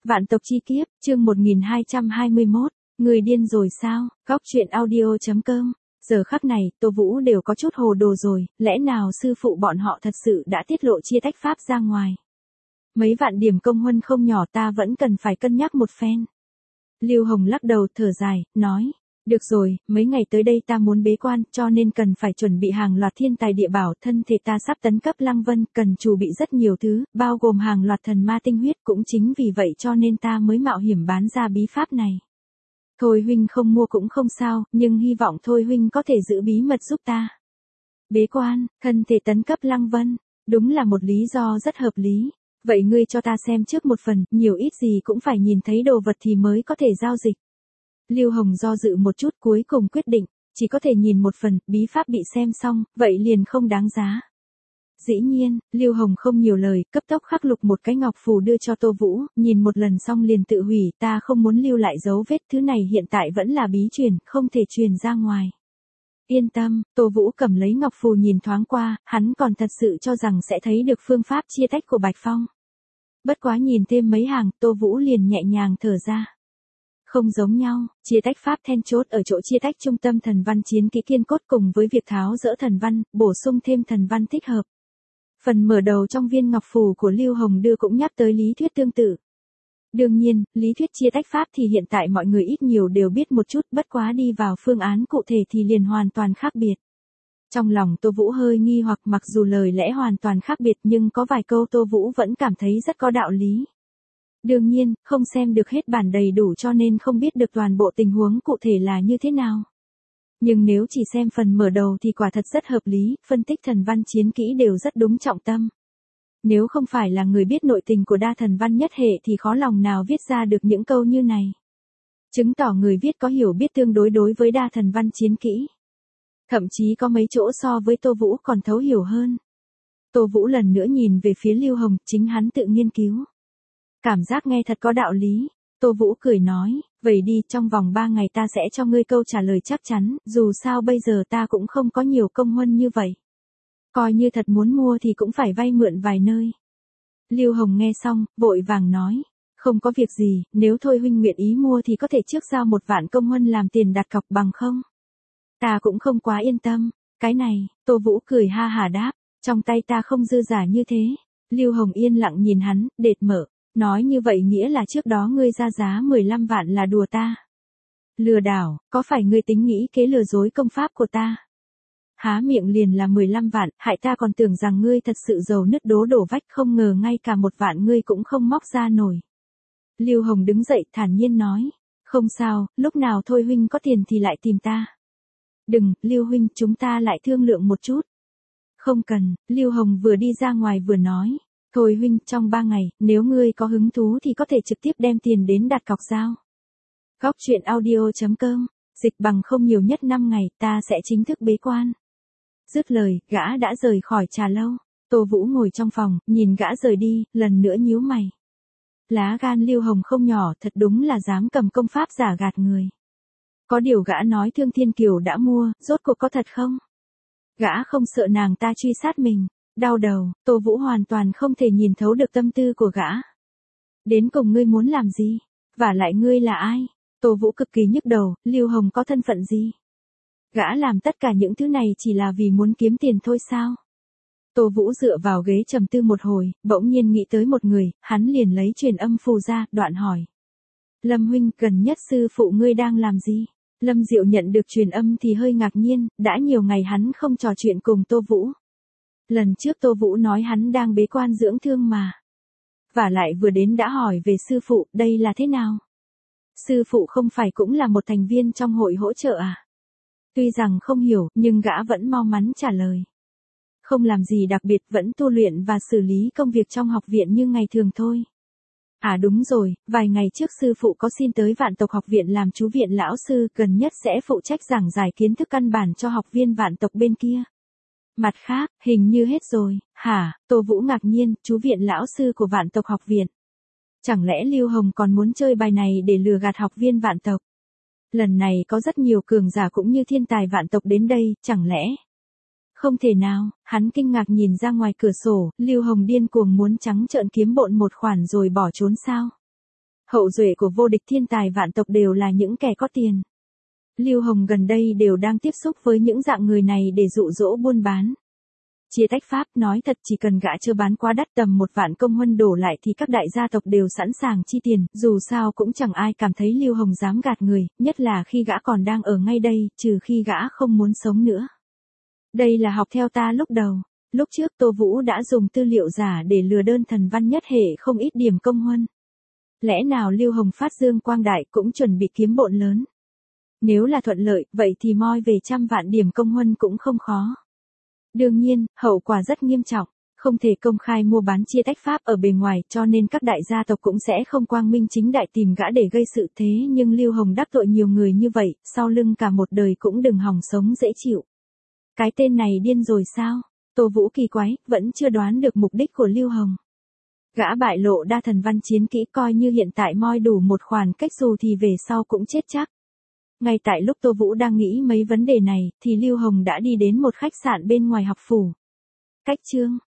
Vạn tộc chi kiếp, chương 1221, người điên rồi sao, góc chuyện audio.com. Giờ khắc này, Tô Vũ đều có chút hồ đồ rồi, lẽ nào sư phụ bọn họ thật sự đã tiết lộ chia tách pháp ra ngoài. Mấy vạn điểm công huân không nhỏ, ta vẫn cần phải cân nhắc một phen. Lưu Hồng lắc đầu thở dài, nói, được rồi, mấy ngày tới đây ta muốn bế quan, cho nên cần phải chuẩn bị hàng loạt thiên tài địa bảo, thân thể ta sắp tấn cấp Lăng Vân, cần chuẩn bị rất nhiều thứ, bao gồm hàng loạt thần ma tinh huyết, cũng chính vì vậy cho nên ta mới mạo hiểm bán ra bí pháp này. Thôi huynh không mua cũng không sao, nhưng hy vọng Thôi huynh có thể giữ bí mật giúp ta. Bế quan, thân thể tấn cấp Lăng Vân, đúng là một lý do rất hợp lý. Vậy ngươi cho ta xem trước một phần, nhiều ít gì cũng phải nhìn thấy đồ vật thì mới có thể giao dịch. Lưu Hồng do dự một chút, cuối cùng quyết định, chỉ có thể nhìn một phần, bí pháp bị xem xong, vậy liền không đáng giá. Dĩ nhiên, Lưu Hồng không nhiều lời, cấp tốc khắc lục một cái ngọc phù đưa cho Tô Vũ, nhìn một lần xong liền tự hủy, ta không muốn lưu lại dấu vết, thứ này hiện tại vẫn là bí truyền, không thể truyền ra ngoài. Yên tâm, Tô Vũ cầm lấy ngọc phù nhìn thoáng qua, hắn còn thật sự cho rằng sẽ thấy được phương pháp chia tách của Bạch Phong. Bất quá nhìn thêm mấy hàng, Tô Vũ liền nhẹ nhàng thở ra. Không giống nhau, chia tách pháp then chốt ở chỗ chia tách trung tâm thần văn chiến kỹ kiên cốt cùng với việc tháo dỡ thần văn, bổ sung thêm thần văn thích hợp. Phần mở đầu trong viên ngọc phù của Lưu Hồng đưa cũng nhắc tới lý thuyết tương tự. Đương nhiên, lý thuyết chia tách pháp thì hiện tại mọi người ít nhiều đều biết một chút, bất quá đi vào phương án cụ thể thì liền hoàn toàn khác biệt. Trong lòng Tô Vũ hơi nghi hoặc, mặc dù lời lẽ hoàn toàn khác biệt nhưng có vài câu Tô Vũ vẫn cảm thấy rất có đạo lý. Đương nhiên, không xem được hết bản đầy đủ cho nên không biết được toàn bộ tình huống cụ thể là như thế nào. Nhưng nếu chỉ xem phần mở đầu thì quả thật rất hợp lý, phân tích thần văn chiến kỹ đều rất đúng trọng tâm. Nếu không phải là người biết nội tình của đa thần văn nhất hệ thì khó lòng nào viết ra được những câu như này. Chứng tỏ người viết có hiểu biết tương đối đối với đa thần văn chiến kỹ. Thậm chí có mấy chỗ so với Tô Vũ còn thấu hiểu hơn. Tô Vũ lần nữa nhìn về phía Lưu Hồng, chính hắn tự nghiên cứu. Cảm giác nghe thật có đạo lý. Tô Vũ cười nói, vậy đi, trong vòng 3 ngày ta sẽ cho ngươi câu trả lời chắc chắn, dù sao bây giờ ta cũng không có nhiều công huân như vậy. Coi như thật muốn mua thì cũng phải vay mượn vài nơi. Lưu Hồng nghe xong, vội vàng nói, không có việc gì, nếu Thôi huynh nguyện ý mua thì có thể trước giao 1 vạn công huân làm tiền đặt cọc, bằng không? Ta cũng không quá yên tâm, cái này, Tô Vũ cười ha hả đáp, trong tay ta không dư giả như thế. Lưu Hồng yên lặng nhìn hắn, đệt mở. Nói như vậy nghĩa là trước đó ngươi ra giá 15 vạn là đùa ta. Lừa đảo, có phải ngươi tính nghĩ kế lừa dối công pháp của ta? Há miệng liền là 15 vạn, hại ta còn tưởng rằng ngươi thật sự giàu nứt đố đổ vách, không ngờ ngay cả 1 vạn ngươi cũng không móc ra nổi. Lưu Hồng đứng dậy thản nhiên nói, không sao, lúc nào Thôi huynh có tiền thì lại tìm ta. Đừng, Lưu huynh, chúng ta lại thương lượng một chút. Không cần, Lưu Hồng vừa đi ra ngoài vừa nói. Thôi huynh, trong 3 ngày, nếu ngươi có hứng thú thì có thể trực tiếp đem tiền đến đặt cọc giao. Góc chuyện audio.com, dịch bằng không nhiều nhất 5 ngày, ta sẽ chính thức bế quan. Dứt lời, gã đã rời khỏi trà lâu. Tô Vũ ngồi trong phòng, nhìn gã rời đi, lần nữa nhíu mày. Lá gan Lưu Hồng không nhỏ, thật đúng là dám cầm công pháp giả gạt người. Có điều gã nói Thương Thiên Kiều đã mua, rốt cuộc có thật không? Gã không sợ nàng ta truy sát mình. Đau đầu, Tô Vũ hoàn toàn không thể nhìn thấu được tâm tư của gã. Đến cùng ngươi muốn làm gì? Vả lại ngươi là ai? Tô Vũ cực kỳ nhức đầu, Lưu Hồng có thân phận gì? Gã làm tất cả những thứ này chỉ là vì muốn kiếm tiền thôi sao? Tô Vũ dựa vào ghế trầm tư một hồi, bỗng nhiên nghĩ tới một người, hắn liền lấy truyền âm phù ra, đoạn hỏi. Lâm huynh, gần nhất sư phụ ngươi đang làm gì? Lâm Diệu nhận được truyền âm thì hơi ngạc nhiên, đã nhiều ngày hắn không trò chuyện cùng Tô Vũ. Lần trước Tô Vũ nói hắn đang bế quan dưỡng thương mà. Và lại vừa đến đã hỏi về sư phụ, đây là thế nào? Sư phụ không phải cũng là một thành viên trong hội hỗ trợ à? Tuy rằng không hiểu, nhưng gã vẫn mau mắn trả lời. Không làm gì đặc biệt, vẫn tu luyện và xử lý công việc trong học viện như ngày thường thôi. À đúng rồi, vài ngày trước sư phụ có xin tới Vạn tộc học viện làm chú viện lão sư, gần nhất sẽ phụ trách giảng giải kiến thức căn bản cho học viên Vạn tộc bên kia. Mặt khác, hình như hết rồi, hả? Tô Vũ ngạc nhiên, chú viện lão sư của Vạn tộc học viện. Chẳng lẽ Lưu Hồng còn muốn chơi bài này để lừa gạt học viên Vạn tộc? Lần này có rất nhiều cường giả cũng như thiên tài Vạn tộc đến đây, chẳng lẽ? Không thể nào, hắn kinh ngạc nhìn ra ngoài cửa sổ, Lưu Hồng điên cuồng muốn trắng trợn kiếm bộn một khoản rồi bỏ trốn sao? Hậu duệ của vô địch thiên tài vạn tộc đều là những kẻ có tiền. Lưu Hồng gần đây đều đang tiếp xúc với những dạng người này để dụ dỗ buôn bán. Chia tách Pháp nói thật chỉ cần gã chưa bán quá đắt tầm 1 vạn công huân đổ lại thì các đại gia tộc đều sẵn sàng chi tiền, dù sao cũng chẳng ai cảm thấy Lưu Hồng dám gạt người, nhất là khi gã còn đang ở ngay đây, trừ khi gã không muốn sống nữa. Đây là học theo ta lúc đầu. Lúc trước Tô Vũ đã dùng tư liệu giả để lừa đơn thần văn nhất hệ không ít điểm công huân. Lẽ nào Lưu Hồng phát dương quang đại cũng chuẩn bị kiếm bộn lớn. Nếu là thuận lợi, vậy thì moi về 100 vạn điểm công huân cũng không khó. Đương nhiên, hậu quả rất nghiêm trọng, không thể công khai mua bán chia tách Pháp ở bề ngoài cho nên các đại gia tộc cũng sẽ không quang minh chính đại tìm gã để gây sự thế nhưng Lưu Hồng đắc tội nhiều người như vậy, sau lưng cả một đời cũng đừng hòng sống dễ chịu. Cái tên này điên rồi sao? Tô Vũ kỳ quái, vẫn chưa đoán được mục đích của Lưu Hồng. Gã bại lộ đa thần văn chiến kỹ coi như hiện tại moi đủ một khoản cách dù thì về sau cũng chết chắc. Ngay tại lúc Tô Vũ đang nghĩ mấy vấn đề này, thì Lưu Hồng đã đi đến một khách sạn bên ngoài học phủ. Cách chương